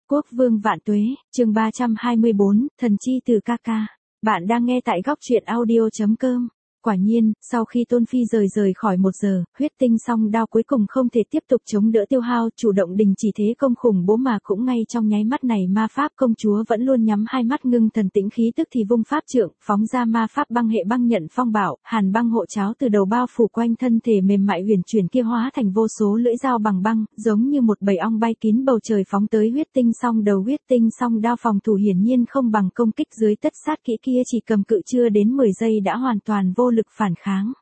Quốc vương vạn tuế, chương 324, thần chi từ ca ca. Bạn đang nghe tại góc truyện audio.com. Quả nhiên, sau khi Tôn Phi rời khỏi 1 giờ, huyết tinh song đao cuối cùng không thể tiếp tục chống đỡ tiêu hao, chủ động đình chỉ thế công khủng bố mà cũng ngay trong nháy mắt này ma pháp công chúa vẫn luôn nhắm hai mắt ngưng thần tĩnh khí, tức thì vung pháp trượng, phóng ra ma pháp băng hệ băng nhận phong bảo, hàn băng hộ cháo từ đầu bao phủ quanh thân thể mềm mại huyền chuyển kia hóa thành vô số lưỡi dao bằng băng, giống như một bầy ong bay kín bầu trời phóng tới huyết tinh song đầu. Huyết tinh song đao phòng thủ hiển nhiên không bằng công kích dưới tất sát kỹ kia, chỉ cầm cự chưa đến 10 giây đã hoàn toàn vô lực phản kháng.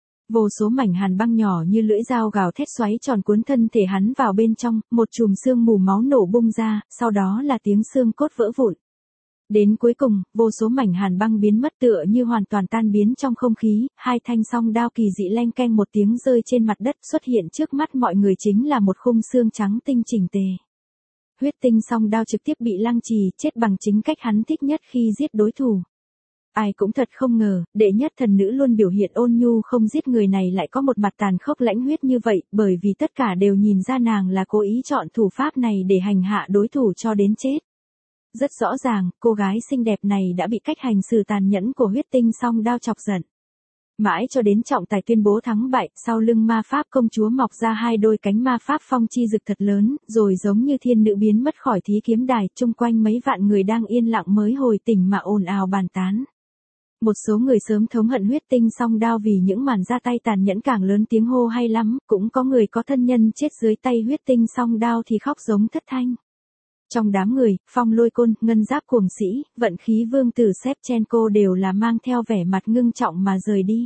Vô số mảnh hàn băng nhỏ như lưỡi dao gào thét xoáy tròn cuốn thân thể hắn vào bên trong, một chùm xương mù máu nổ bung ra, sau đó là tiếng xương cốt vỡ vụn. Đến cuối cùng, vô số mảnh hàn băng biến mất tựa như hoàn toàn tan biến trong không khí, hai thanh song đao kỳ dị leng keng một tiếng rơi trên mặt đất, xuất hiện trước mắt mọi người chính là một khung xương trắng tinh chỉnh tề. Huyết tinh song đao trực tiếp bị lăng trì, chết bằng chính cách hắn thích nhất khi giết đối thủ. Ai cũng thật không ngờ, đệ nhất thần nữ luôn biểu hiện ôn nhu không giết người này lại có một mặt tàn khốc lãnh huyết như vậy, bởi vì tất cả đều nhìn ra nàng là cố ý chọn thủ pháp này để hành hạ đối thủ cho đến chết. Rất rõ ràng, cô gái xinh đẹp này đã bị cách hành xử tàn nhẫn của huyết tinh song đao chọc giận. Mãi cho đến trọng tài tuyên bố thắng bại, sau lưng ma pháp công chúa mọc ra hai đôi cánh ma pháp phong chi rực thật lớn, rồi giống như thiên nữ biến mất khỏi thí kiếm đài, chung quanh mấy vạn người đang yên lặng mới hồi tỉnh mà ồn ào bàn tán. Một số người sớm thống hận huyết tinh song đao vì những màn ra tay tàn nhẫn càng lớn tiếng hô hay lắm, cũng có người có thân nhân chết dưới tay huyết tinh song đao thì khóc giống thất thanh. Trong đám người, Phong Lôi Côn, Ngân Giáp Cuồng Sĩ, Vận Khí Vương tử Shevchenko đều là mang theo vẻ mặt ngưng trọng mà rời đi.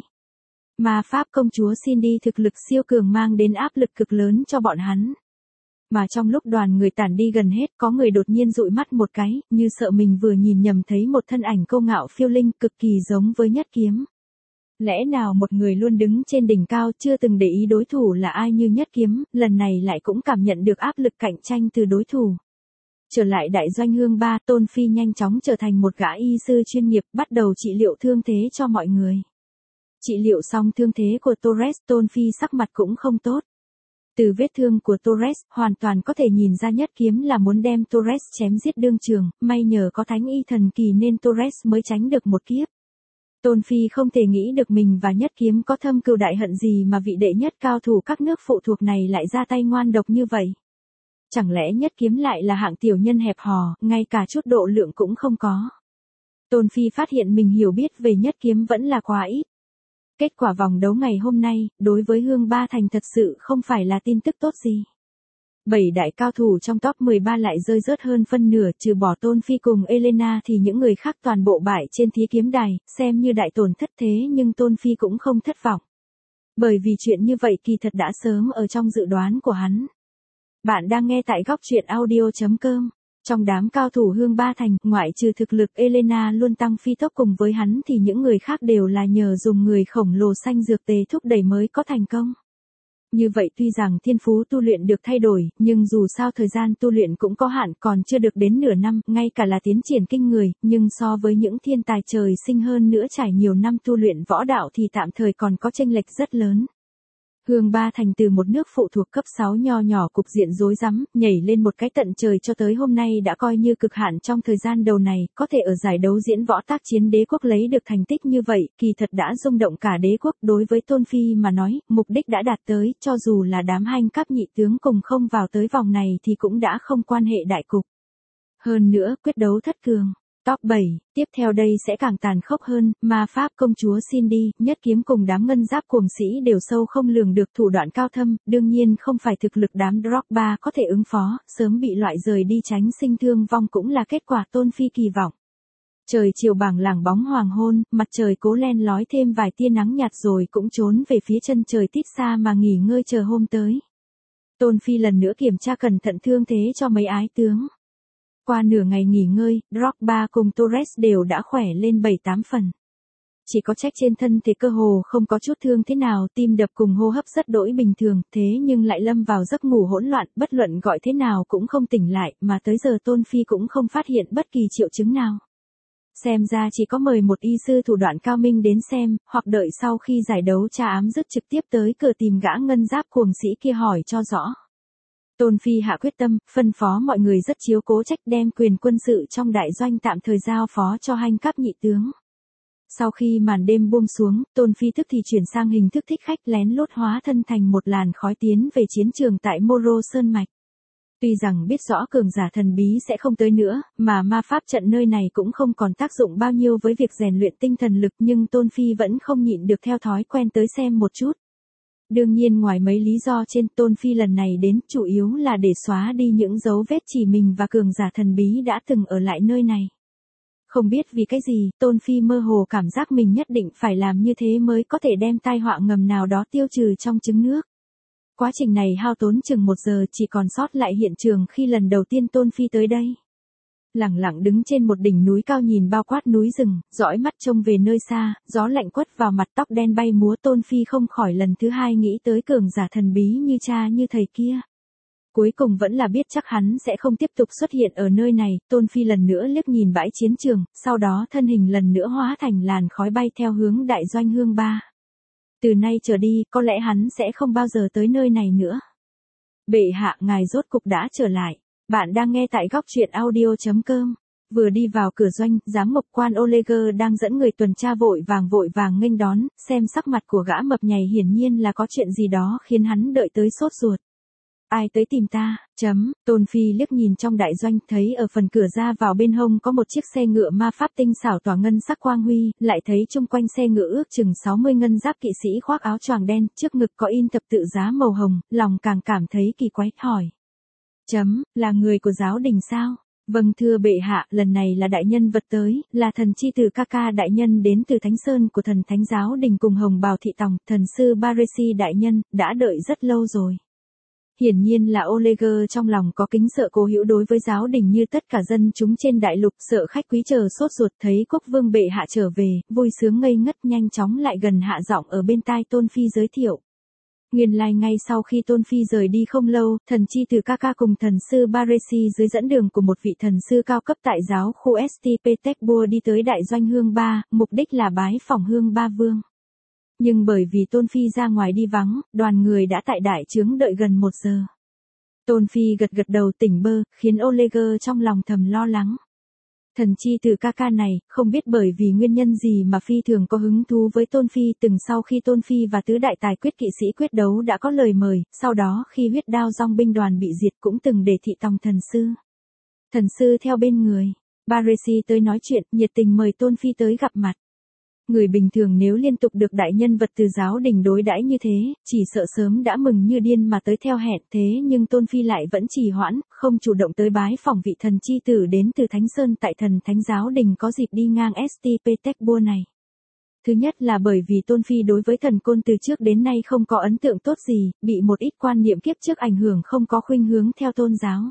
Ma pháp công chúa Cindy thực lực siêu cường mang đến áp lực cực lớn cho bọn hắn. Mà trong lúc đoàn người tản đi gần hết, có người đột nhiên dụi mắt một cái, như sợ mình vừa nhìn nhầm thấy một thân ảnh câu ngạo phiêu linh cực kỳ giống với Nhất Kiếm. Lẽ nào một người luôn đứng trên đỉnh cao chưa từng để ý đối thủ là ai như Nhất Kiếm, lần này lại cũng cảm nhận được áp lực cạnh tranh từ đối thủ. Trở lại đại doanh hương ba, Tôn Phi nhanh chóng trở thành một gã y sư chuyên nghiệp, bắt đầu trị liệu thương thế cho mọi người. Trị liệu xong thương thế của Torres, Tôn Phi sắc mặt cũng không tốt. Từ vết thương của Torres, hoàn toàn có thể nhìn ra Nhất Kiếm là muốn đem Torres chém giết đương trường, may nhờ có thánh y thần kỳ nên Torres mới tránh được một kiếp. Tôn Phi không thể nghĩ được mình và Nhất Kiếm có thâm cừu đại hận gì mà vị đệ nhất cao thủ các nước phụ thuộc này lại ra tay ngoan độc như vậy. Chẳng lẽ Nhất Kiếm lại là hạng tiểu nhân hẹp hò, ngay cả chút độ lượng cũng không có. Tôn Phi phát hiện mình hiểu biết về Nhất Kiếm vẫn là quá ít. Kết quả vòng đấu ngày hôm nay, đối với Hương Ba Thành thật sự không phải là tin tức tốt gì. 7 đại cao thủ trong top 13 lại rơi rớt hơn phân nửa, trừ bỏ Tôn Phi cùng Elena thì những người khác toàn bộ bại trên thí kiếm đài, xem như đại tổn thất thế nhưng Tôn Phi cũng không thất vọng. Bởi vì chuyện như vậy kỳ thật đã sớm ở trong dự đoán của hắn. Bạn đang nghe tại góc truyện audio.com. Trong đám cao thủ Hương Ba Thành, ngoại trừ thực lực Elena luôn tăng phi tốc cùng với hắn thì những người khác đều là nhờ dùng người khổng lồ xanh dược tề thúc đẩy mới có thành công. Như vậy tuy rằng thiên phú tu luyện được thay đổi, nhưng dù sao thời gian tu luyện cũng có hạn, còn chưa được đến nửa năm, ngay cả là tiến triển kinh người, nhưng so với những thiên tài trời sinh hơn nữa trải nhiều năm tu luyện võ đạo thì tạm thời còn có chênh lệch rất lớn. Hương Ba Thành từ một nước phụ thuộc cấp 6 nho nhỏ cục diện rối rắm, nhảy lên một cái tận trời cho tới hôm nay đã coi như cực hạn trong thời gian đầu này, có thể ở giải đấu diễn võ tác chiến đế quốc lấy được thành tích như vậy, kỳ thật đã rung động cả đế quốc. Đối với Tôn Phi mà nói, mục đích đã đạt tới, cho dù là đám hanh cấp nhị tướng cùng không vào tới vòng này thì cũng đã không quan hệ đại cục. Hơn nữa, quyết đấu thất cường. Top 7, tiếp theo đây sẽ càng tàn khốc hơn, ma pháp công chúa Cindy, Nhất Kiếm cùng đám ngân giáp cuồng sĩ đều sâu không lường được thủ đoạn cao thâm, đương nhiên không phải thực lực đám Drogba có thể ứng phó, sớm bị loại rời đi tránh sinh thương vong cũng là kết quả Tôn Phi kỳ vọng. Trời chiều bảng lảng bóng hoàng hôn, mặt trời cố len lói thêm vài tia nắng nhạt rồi cũng trốn về phía chân trời tít xa mà nghỉ ngơi chờ hôm tới. Tôn Phi lần nữa kiểm tra cẩn thận thương thế cho mấy ái tướng. Qua nửa ngày nghỉ ngơi, Drogba cùng Torres đều đã khỏe lên 7-8 phần. Chỉ có trách trên thân thể cơ hồ không có chút thương thế nào, tim đập cùng hô hấp rất đỗi bình thường, thế nhưng lại lâm vào giấc ngủ hỗn loạn, bất luận gọi thế nào cũng không tỉnh lại, mà tới giờ Tôn Phi cũng không phát hiện bất kỳ triệu chứng nào. Xem ra chỉ có mời một y sư thủ đoạn cao minh đến xem, hoặc đợi sau khi giải đấu tra ám dứt trực tiếp tới cửa tìm gã ngân giáp cuồng sĩ kia hỏi cho rõ. Tôn Phi hạ quyết tâm, phân phó mọi người rất chiếu cố trách đem quyền quân sự trong đại doanh tạm thời giao phó cho Hanh Cáp nhị tướng. Sau khi màn đêm buông xuống, Tôn Phi tức thì chuyển sang hình thức thích khách lén lút hóa thân thành một làn khói tiến về chiến trường tại Moro Sơn Mạch. Tuy rằng biết rõ cường giả thần bí sẽ không tới nữa, mà ma pháp trận nơi này cũng không còn tác dụng bao nhiêu với việc rèn luyện tinh thần lực, nhưng Tôn Phi vẫn không nhịn được theo thói quen tới xem một chút. Đương nhiên ngoài mấy lý do trên, Tôn Phi lần này đến chủ yếu là để xóa đi những dấu vết chỉ mình và cường giả thần bí đã từng ở lại nơi này. Không biết vì cái gì, Tôn Phi mơ hồ cảm giác mình nhất định phải làm như thế mới có thể đem tai họa ngầm nào đó tiêu trừ trong trứng nước. Quá trình này hao tốn chừng 1 giờ, chỉ còn sót lại hiện trường khi lần đầu tiên Tôn Phi tới đây. Lẳng lặng đứng trên một đỉnh núi cao nhìn bao quát núi rừng, dõi mắt trông về nơi xa, gió lạnh quất vào mặt, tóc đen bay múa, Tôn Phi không khỏi lần thứ hai nghĩ tới cường giả thần bí như cha như thầy kia. Cuối cùng vẫn là biết chắc hắn sẽ không tiếp tục xuất hiện ở nơi này, Tôn Phi lần nữa liếc nhìn bãi chiến trường, sau đó thân hình lần nữa hóa thành làn khói bay theo hướng đại doanh Hương Ba. Từ nay trở đi, có lẽ hắn sẽ không bao giờ tới nơi này nữa. Bệ hạ, ngài rốt cục đã trở lại. Bạn đang nghe tại góc truyện audio.com. Vừa đi vào cửa doanh, giám mộc quan Oleger đang dẫn người tuần tra vội vàng nghênh đón, xem sắc mặt của gã mập nhầy hiển nhiên là có chuyện gì đó khiến hắn đợi tới sốt ruột. Ai tới tìm ta? Tôn Phi liếc nhìn trong đại doanh, thấy ở phần cửa ra vào bên hông có một chiếc xe ngựa ma pháp tinh xảo tỏa ngân sắc quang huy, lại thấy chung quanh xe ngựa ước chừng 60 ngân giáp kỵ sĩ khoác áo choàng đen, trước ngực có in thập tự giá màu hồng, lòng càng cảm thấy kỳ quái, hỏi. Là người của giáo đình sao? Vâng thưa bệ hạ, lần này là đại nhân vật tới, là thần chi tử Kaka đại nhân đến từ Thánh Sơn của thần Thánh giáo đình cùng Hồng Bào thị tòng, thần sư Baresi đại nhân, đã đợi rất lâu rồi. Hiển nhiên là Oleger trong lòng có kính sợ cố hữu đối với giáo đình như tất cả dân chúng trên đại lục, sợ khách quý chờ sốt ruột thấy quốc vương bệ hạ trở về, vui sướng ngây ngất, nhanh chóng lại gần hạ giọng ở bên tai Tôn Phi giới thiệu. Nguyên lai ngay sau khi Tôn Phi rời đi không lâu, thần chi tử Kaka cùng thần sư Baresi dưới dẫn đường của một vị thần sư cao cấp tại giáo khu St. Petersburg đi tới đại doanh Hương Ba, mục đích là bái phỏng Hương Ba vương. Nhưng bởi vì Tôn Phi ra ngoài đi vắng, đoàn người đã tại đại trướng đợi gần 1 giờ. Tôn Phi gật đầu tỉnh bơ, khiến Oleger trong lòng thầm lo lắng. Thần chi tử Kaka này, không biết bởi vì nguyên nhân gì mà phi thường có hứng thú với Tôn Phi, từng sau khi Tôn Phi và tứ đại tài quyết kỵ sĩ quyết đấu đã có lời mời, sau đó khi huyết đao dòng binh đoàn bị diệt cũng từng để thị tòng thần sư. Thần sư theo bên người, Baresi tới nói chuyện, nhiệt tình mời Tôn Phi tới gặp mặt. Người bình thường nếu liên tục được đại nhân vật từ giáo đình đối đãi như thế, chỉ sợ sớm đã mừng như điên mà tới theo hẹn, thế nhưng Tôn Phi lại vẫn trì hoãn, không chủ động tới bái phỏng vị thần chi tử đến từ Thánh Sơn tại thần Thánh giáo đình có dịp đi ngang St. Petersburg này. Thứ nhất là bởi vì Tôn Phi đối với thần côn từ trước đến nay không có ấn tượng tốt gì, bị một ít quan niệm kiếp trước ảnh hưởng, không có khuynh hướng theo tôn giáo.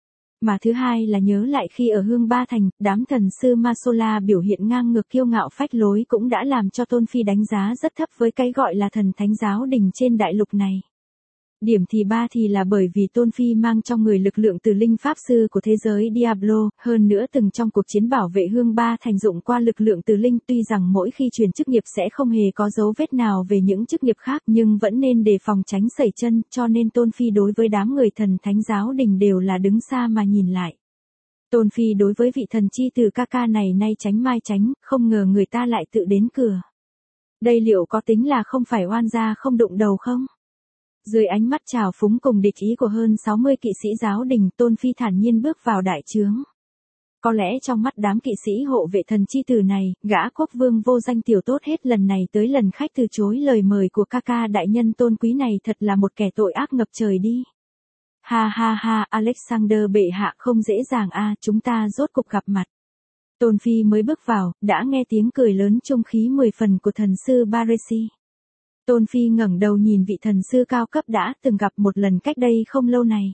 Mà thứ hai là nhớ lại khi ở Hương Ba Thành, đám thần sư Masola biểu hiện ngang ngược kiêu ngạo phách lối cũng đã làm cho Tôn Phi đánh giá rất thấp với cái gọi là thần Thánh giáo đình trên đại lục này. Điểm thì ba thì là bởi vì Tôn Phi mang trong người lực lượng từ linh pháp sư của thế giới Diablo, hơn nữa từng trong cuộc chiến bảo vệ Hương Ba Thành dụng qua lực lượng từ linh, tuy rằng mỗi khi truyền chức nghiệp sẽ không hề có dấu vết nào về những chức nghiệp khác nhưng vẫn nên đề phòng tránh sẩy chân, cho nên Tôn Phi đối với đám người thần Thánh giáo đình đều là đứng xa mà nhìn lại. Tôn Phi đối với vị thần chi tử Kaka này nay tránh mai tránh, không ngờ người ta lại tự đến cửa. Đây liệu có tính là không phải oan gia không đụng đầu không? Dưới ánh mắt trào phúng cùng địch ý của hơn 60 kỵ sĩ giáo đình, Tôn Phi thản nhiên bước vào đại trướng. Có lẽ trong mắt đám kỵ sĩ hộ vệ thần chi tử này, gã quốc vương vô danh tiểu tốt hết lần này tới lần khách từ chối lời mời của Kaka đại nhân tôn quý này thật là một kẻ tội ác ngập trời đi. Ha ha ha, Alexander bệ hạ không dễ dàng chúng ta rốt cục gặp mặt. Tôn Phi mới bước vào, đã nghe tiếng cười lớn trung khí 10 phần của thần sư Baresi. Tôn Phi ngẩng đầu nhìn vị thần sư cao cấp đã từng gặp một lần cách đây không lâu này.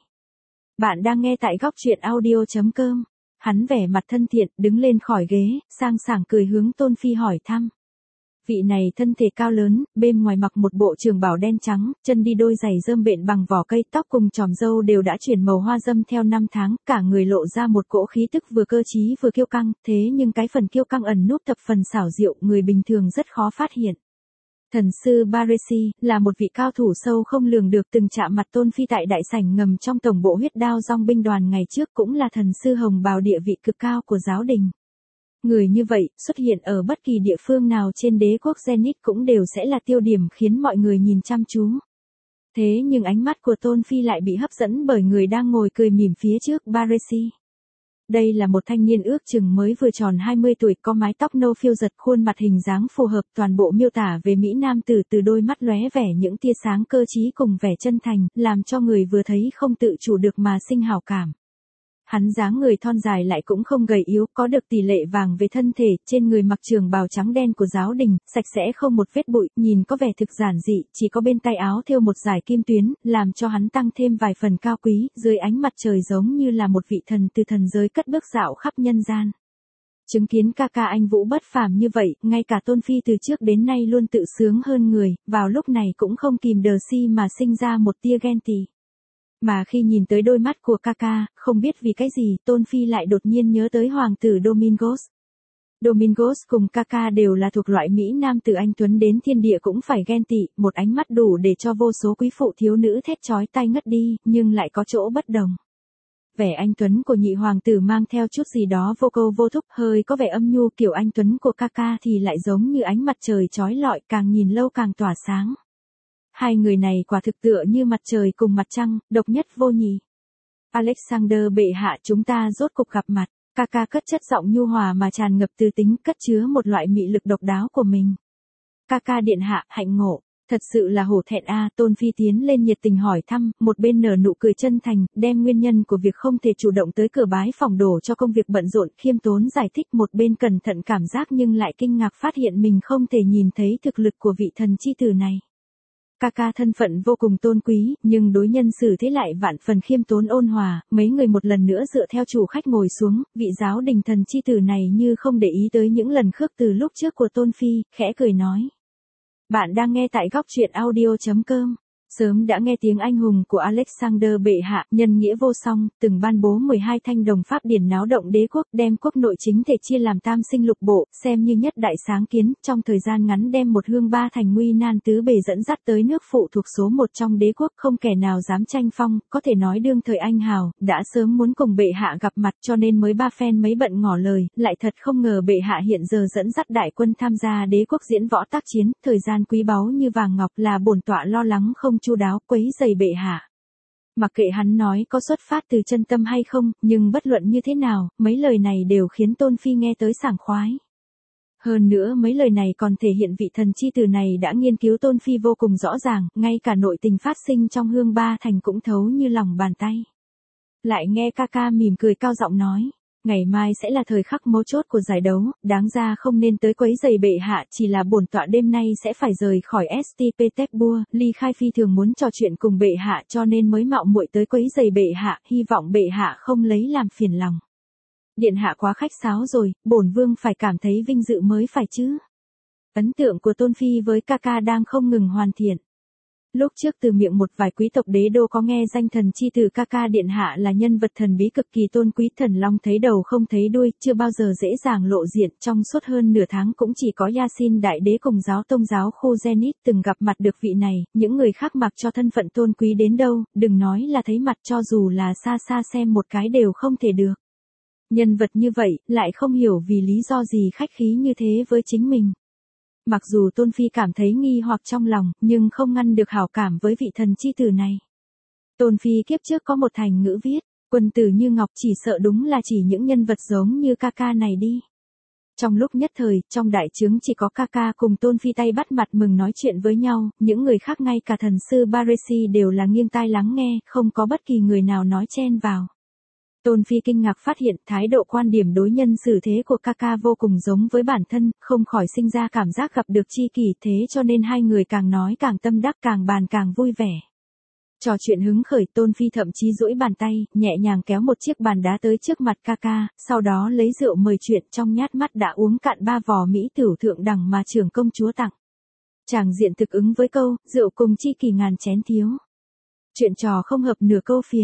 Bạn đang nghe tại góc truyện audio.com. Hắn vẻ mặt thân thiện, đứng lên khỏi ghế, sang sảng cười hướng Tôn Phi hỏi thăm. Vị này thân thể cao lớn, bên ngoài mặc một bộ trường bào đen trắng, chân đi đôi giày rơm bện bằng vỏ cây, tóc cùng chòm râu đều đã chuyển màu hoa râm theo năm tháng, cả người lộ ra một cỗ khí tức vừa cơ trí vừa kiêu căng, thế nhưng cái phần kiêu căng ẩn núp thập phần xảo diệu, người bình thường rất khó phát hiện. Thần sư Baresi, là một vị cao thủ sâu không lường được từng chạm mặt Tôn Phi tại đại sảnh ngầm trong tổng bộ huyết đao dòng binh đoàn ngày trước cũng là thần sư hồng bào địa vị cực cao của giáo đình. Người như vậy, xuất hiện ở bất kỳ địa phương nào trên đế quốc Zenith cũng đều sẽ là tiêu điểm khiến mọi người nhìn chăm chú. Thế nhưng ánh mắt của Tôn Phi lại bị hấp dẫn bởi người đang ngồi cười mỉm phía trước Baresi. Đây là một thanh niên ước chừng mới vừa tròn 20 tuổi, có mái tóc nâu phiêu giật, khuôn mặt hình dáng phù hợp, toàn bộ miêu tả về Mỹ Nam tử, từ đôi mắt lóe vẻ những tia sáng cơ trí cùng vẻ chân thành, làm cho người vừa thấy không tự chủ được mà sinh hảo cảm. Hắn dáng người thon dài lại cũng không gầy yếu, có được tỷ lệ vàng về thân thể, trên người mặc trường bào trắng đen của giáo đình, sạch sẽ không một vết bụi, nhìn có vẻ thực giản dị, chỉ có bên tay áo thêu một dải kim tuyến, làm cho hắn tăng thêm vài phần cao quý, dưới ánh mặt trời giống như là một vị thần từ thần giới cất bước dạo khắp nhân gian. Chứng kiến ca ca anh vũ bất phàm như vậy, ngay cả Tôn Phi từ trước đến nay luôn tự sướng hơn người, vào lúc này cũng không kìm đờ si mà sinh ra một tia ghen tị. Mà khi nhìn tới đôi mắt của Kaka, không biết vì cái gì, Tôn Phi lại đột nhiên nhớ tới hoàng tử Domingos. Domingos cùng Kaka đều là thuộc loại Mỹ Nam từ anh tuấn đến thiên địa cũng phải ghen tị, một ánh mắt đủ để cho vô số quý phụ thiếu nữ thét chói tai ngất đi, nhưng lại có chỗ bất đồng. Vẻ anh tuấn của nhị hoàng tử mang theo chút gì đó vô câu vô thúc, hơi có vẻ âm nhu, kiểu anh tuấn của Kaka thì lại giống như ánh mặt trời chói lọi, càng nhìn lâu càng tỏa sáng. Hai người này quả thực tựa như mặt trời cùng mặt trăng, độc nhất vô nhị. Alexander bệ hạ, chúng ta rốt cục gặp mặt. Kaka cất chất giọng nhu hòa mà tràn ngập tư tính, cất chứa một loại mị lực độc đáo của mình. Kaka điện hạ, hạnh ngộ. Thật sự là hổ thẹn a. Tôn Phi tiến lên nhiệt tình hỏi thăm, một bên nở nụ cười chân thành, đem nguyên nhân của việc không thể chủ động tới cửa bái phỏng đổ cho công việc bận rộn, khiêm tốn giải thích, một bên cẩn thận cảm giác nhưng lại kinh ngạc phát hiện mình không thể nhìn thấy thực lực của vị thần chi tử này. Kaka thân phận vô cùng tôn quý, nhưng đối nhân xử thế lại vạn phần khiêm tốn ôn hòa, mấy người một lần nữa dựa theo chủ khách ngồi xuống, vị giáo đình thần chi tử này như không để ý tới những lần khước từ lúc trước của Tôn Phi, khẽ cười nói. Bạn đang nghe tại góc truyện audio.com. Sớm đã nghe tiếng anh hùng của Alexander bệ hạ, nhân nghĩa vô song, từng ban bố 12 thanh đồng pháp điển náo động đế quốc, đem quốc nội chính thể chia làm tam sinh lục bộ, xem như nhất đại sáng kiến, trong thời gian ngắn đem một hương ba thành nguy nan tứ bề dẫn dắt tới nước phụ thuộc số một trong đế quốc, không kẻ nào dám tranh phong, có thể nói đương thời anh hào, đã sớm muốn cùng bệ hạ gặp mặt cho nên mới ba phen mấy bận ngỏ lời, lại thật không ngờ bệ hạ hiện giờ dẫn dắt đại quân tham gia đế quốc diễn võ tác chiến, thời gian quý báu như vàng ngọc, là bổn tọa lo lắng không chu đáo quấy rầy bệ hạ. Mặc kệ hắn nói có xuất phát từ chân tâm hay không, nhưng bất luận như thế nào, mấy lời này đều khiến Tôn Phi nghe tới sảng khoái. Hơn nữa mấy lời này còn thể hiện vị thần chi tử này đã nghiên cứu Tôn Phi vô cùng rõ ràng, ngay cả nội tình phát sinh trong hương ba thành cũng thấu như lòng bàn tay. Lại nghe Kaka mỉm cười cao giọng nói. Ngày mai sẽ là thời khắc mấu chốt của giải đấu, đáng ra không nên tới quấy rầy bệ hạ, chỉ là bổn tọa đêm nay sẽ phải rời khỏi St. Petersburg, Ly Khai Phi thường muốn trò chuyện cùng bệ hạ cho nên mới mạo muội tới quấy rầy bệ hạ, hy vọng bệ hạ không lấy làm phiền lòng. Điện hạ quá khách sáo rồi, bổn vương phải cảm thấy vinh dự mới phải chứ. Ấn tượng của Tôn Phi với Kaka đang không ngừng hoàn thiện. Lúc trước từ miệng một vài quý tộc đế đô có nghe danh thần chi tử Kaka điện hạ là nhân vật thần bí cực kỳ tôn quý, thần long thấy đầu không thấy đuôi, chưa bao giờ dễ dàng lộ diện, trong suốt hơn nửa tháng cũng chỉ có Yasin đại đế cùng giáo tông giáo khu Zenith từng gặp mặt được vị này, những người khác mặc cho thân phận tôn quý đến đâu, đừng nói là thấy mặt, cho dù là xa xa xem một cái đều không thể được. Nhân vật như vậy, lại không hiểu vì lý do gì khách khí như thế với chính mình. Mặc dù Tôn Phi cảm thấy nghi hoặc trong lòng, nhưng không ngăn được hảo cảm với vị thần chi tử này. Tôn Phi kiếp trước có một thành ngữ viết, quân tử như ngọc, chỉ sợ đúng là chỉ những nhân vật giống như Kaka này đi. Trong lúc nhất thời, trong đại trướng chỉ có Kaka cùng Tôn Phi tay bắt mặt mừng nói chuyện với nhau, những người khác ngay cả thần sư Baresi đều là nghiêng tai lắng nghe, không có bất kỳ người nào nói chen vào. Tôn Phi kinh ngạc phát hiện thái độ quan điểm đối nhân xử thế của Kaka vô cùng giống với bản thân, không khỏi sinh ra cảm giác gặp được tri kỷ, thế cho nên hai người càng nói càng tâm đắc, càng bàn càng vui vẻ. Trò chuyện hứng khởi, Tôn Phi thậm chí duỗi bàn tay, nhẹ nhàng kéo một chiếc bàn đá tới trước mặt Kaka, sau đó lấy rượu mời chuyện, trong nhát mắt đã uống cạn 3 vò mỹ tửu thượng đẳng mà trưởng công chúa tặng. Chàng diện thực ứng với câu, rượu cùng tri kỷ ngàn chén thiếu. Chuyện trò không hợp nửa câu phiền.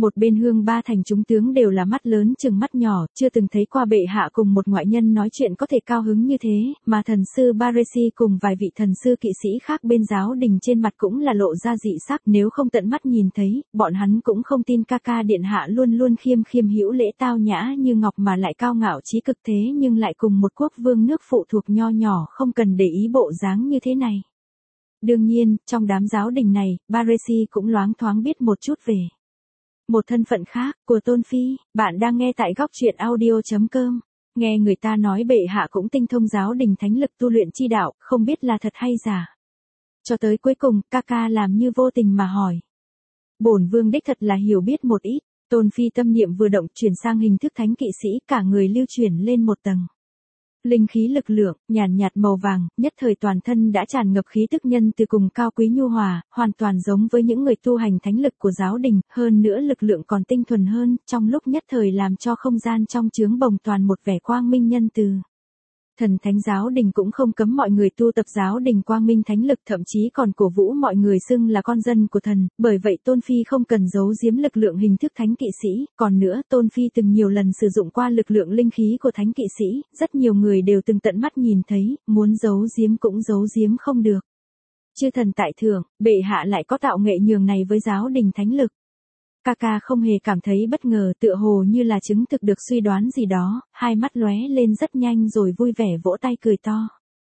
Một bên Hương Ba Thành chúng tướng đều là mắt lớn chừng mắt nhỏ, chưa từng thấy qua bệ hạ cùng một ngoại nhân nói chuyện có thể cao hứng như thế, mà thần sư Baresi cùng vài vị thần sư kỵ sĩ khác bên giáo đình trên mặt cũng là lộ ra dị sắc, nếu không tận mắt nhìn thấy, bọn hắn cũng không tin ca ca điện hạ luôn luôn khiêm khiêm hữu lễ tao nhã như ngọc mà lại cao ngạo trí cực thế nhưng lại cùng một quốc vương nước phụ thuộc nho nhỏ không cần để ý bộ dáng như thế này. Đương nhiên, trong đám giáo đình này, Baresi cũng loáng thoáng biết một chút về một thân phận khác, của Tôn Phi. Bạn đang nghe tại góc truyện audio.com. Nghe người ta nói bệ hạ cũng tinh thông giáo đình thánh lực tu luyện chi đạo, không biết là thật hay giả. Cho tới cuối cùng, ca ca làm như vô tình mà hỏi. Bổn vương đích thật là hiểu biết một ít. Tôn Phi tâm niệm vừa động chuyển sang hình thức thánh kỵ sĩ, cả người lưu chuyển lên một tầng. Linh khí lực lượng, nhàn nhạt màu vàng, nhất thời toàn thân đã tràn ngập khí tức nhân từ cùng cao quý nhu hòa, hoàn toàn giống với những người tu hành thánh lực của giáo đình, hơn nữa lực lượng còn tinh thuần hơn, trong lúc nhất thời làm cho không gian trong chướng bồng toàn một vẻ quang minh nhân từ. Thần thánh giáo đình cũng không cấm mọi người tu tập giáo đình quang minh thánh lực, thậm chí còn cổ vũ mọi người xưng là con dân của thần, bởi vậy Tôn Phi không cần giấu giếm lực lượng hình thức thánh kỵ sĩ, còn nữa Tôn Phi từng nhiều lần sử dụng qua lực lượng linh khí của thánh kỵ sĩ, rất nhiều người đều từng tận mắt nhìn thấy, muốn giấu giếm cũng giấu giếm không được. Chư thần tại thượng, bệ hạ lại có tạo nghệ nhường này với giáo đình thánh lực. Ca ca không hề cảm thấy bất ngờ, tựa hồ như là chứng thực được suy đoán gì đó, hai mắt lóe lên rất nhanh rồi vui vẻ vỗ tay cười to.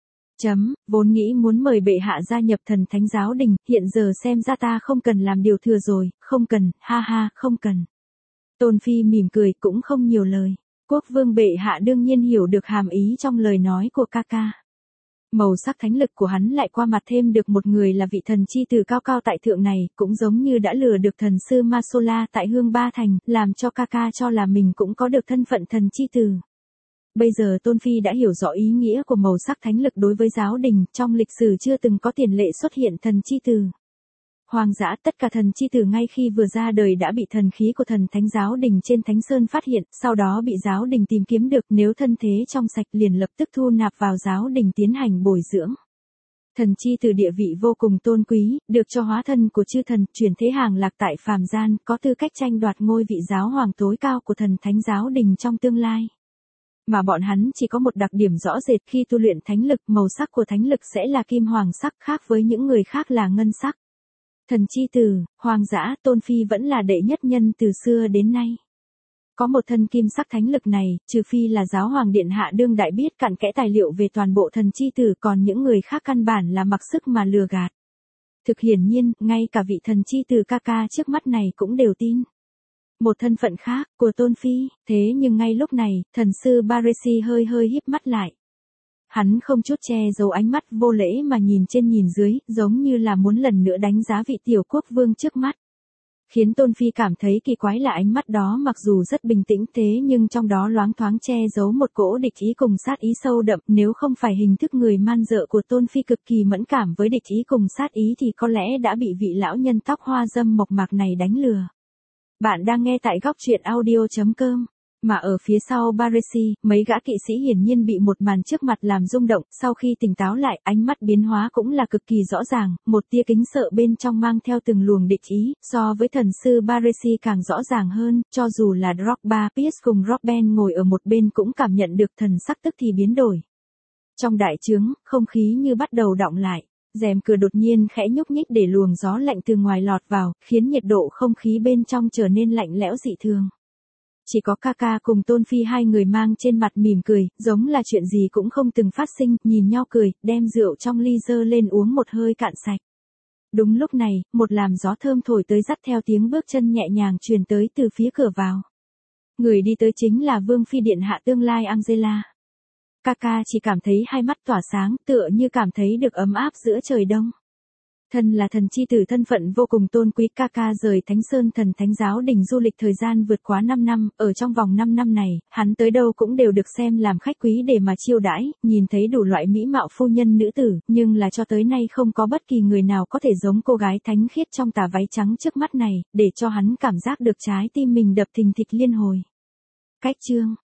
Vốn nghĩ muốn mời bệ hạ gia nhập thần thánh giáo đình, hiện giờ xem ra ta không cần làm điều thừa rồi, không cần, ha ha, không cần. Tôn Phi mỉm cười cũng không nhiều lời. Quốc vương bệ hạ đương nhiên hiểu được hàm ý trong lời nói của ca ca. Màu sắc thánh lực của hắn lại qua mặt thêm được một người là vị thần chi từ cao cao tại thượng này, cũng giống như đã lừa được thần sư Masola tại Hương Ba Thành, làm cho ca ca cho là mình cũng có được thân phận thần chi từ. Bây giờ Tôn Phi đã hiểu rõ ý nghĩa của màu sắc thánh lực đối với giáo đình, trong lịch sử chưa từng có tiền lệ xuất hiện thần chi từ. Hoang dã tất cả thần chi tử ngay khi vừa ra đời đã bị thần khí của thần thánh giáo đình trên Thánh Sơn phát hiện, sau đó bị giáo đình tìm kiếm được, nếu thân thế trong sạch liền lập tức thu nạp vào giáo đình tiến hành bồi dưỡng. Thần chi tử địa vị vô cùng tôn quý, được cho hóa thân của chư thần, chuyển thế hàng lạc tại phàm gian, có tư cách tranh đoạt ngôi vị giáo hoàng tối cao của thần thánh giáo đình trong tương lai. Mà bọn hắn chỉ có một đặc điểm rõ rệt, khi tu luyện thánh lực, màu sắc của thánh lực sẽ là kim hoàng sắc, khác với những người khác là ngân sắc. Thần chi tử, hoang dã, Tôn Phi vẫn là đệ nhất nhân từ xưa đến nay. Có một thân kim sắc thánh lực này, trừ phi là giáo hoàng điện hạ đương đại biết cặn kẽ tài liệu về toàn bộ thần chi tử, còn những người khác căn bản là mặc sức mà lừa gạt. Thực hiển nhiên, ngay cả vị thần chi tử ca ca trước mắt này cũng đều tin. Một thân phận khác, của Tôn Phi, thế nhưng ngay lúc này, thần sư Baresi hơi híp mắt lại. Hắn không chút che giấu ánh mắt vô lễ mà nhìn trên nhìn dưới, giống như là muốn lần nữa đánh giá vị tiểu quốc vương trước mắt. Khiến Tôn Phi cảm thấy kỳ quái là ánh mắt đó mặc dù rất bình tĩnh thế nhưng trong đó loáng thoáng che giấu một cỗ địch ý cùng sát ý sâu đậm, nếu không phải hình thức người man dợ của Tôn Phi cực kỳ mẫn cảm với địch ý cùng sát ý thì có lẽ đã bị vị lão nhân tóc hoa dâm mộc mạc này đánh lừa. Bạn đang nghe tại góc truyện audio.com. Mà ở phía sau Baresi, mấy gã kỵ sĩ hiển nhiên bị một màn trước mặt làm rung động, sau khi tỉnh táo lại, ánh mắt biến hóa cũng là cực kỳ rõ ràng, một tia kính sợ bên trong mang theo từng luồng địch ý, so với thần sư Baresi càng rõ ràng hơn, cho dù là Drogba Pierce cùng Robben ngồi ở một bên cũng cảm nhận được thần sắc tức thì biến đổi. Trong đại trướng, không khí như bắt đầu đọng lại. Rèm cửa đột nhiên khẽ nhúc nhích để luồng gió lạnh từ ngoài lọt vào, khiến nhiệt độ không khí bên trong trở nên lạnh lẽo dị thường. Chỉ có ca ca cùng Tôn Phi hai người mang trên mặt mỉm cười, giống là chuyện gì cũng không từng phát sinh, nhìn nhau cười, đem rượu trong ly dơ lên uống một hơi cạn sạch. Đúng lúc này, một làn gió thơm thổi tới dắt theo tiếng bước chân nhẹ nhàng truyền tới từ phía cửa vào. Người đi tới chính là Vương Phi Điện Hạ tương lai Angela. Ca ca chỉ cảm thấy hai mắt tỏa sáng, tựa như cảm thấy được ấm áp giữa trời đông. Thân là thần chi tử thân phận vô cùng tôn quý, ca ca rời Thánh Sơn thần thánh giáo đình du lịch thời gian vượt quá 5 năm, ở trong vòng 5 năm này, hắn tới đâu cũng đều được xem làm khách quý để mà chiêu đãi, nhìn thấy đủ loại mỹ mạo phu nhân nữ tử, nhưng là cho tới nay không có bất kỳ người nào có thể giống cô gái thánh khiết trong tà váy trắng trước mắt này, để cho hắn cảm giác được trái tim mình đập thình thịch liên hồi. Cách chương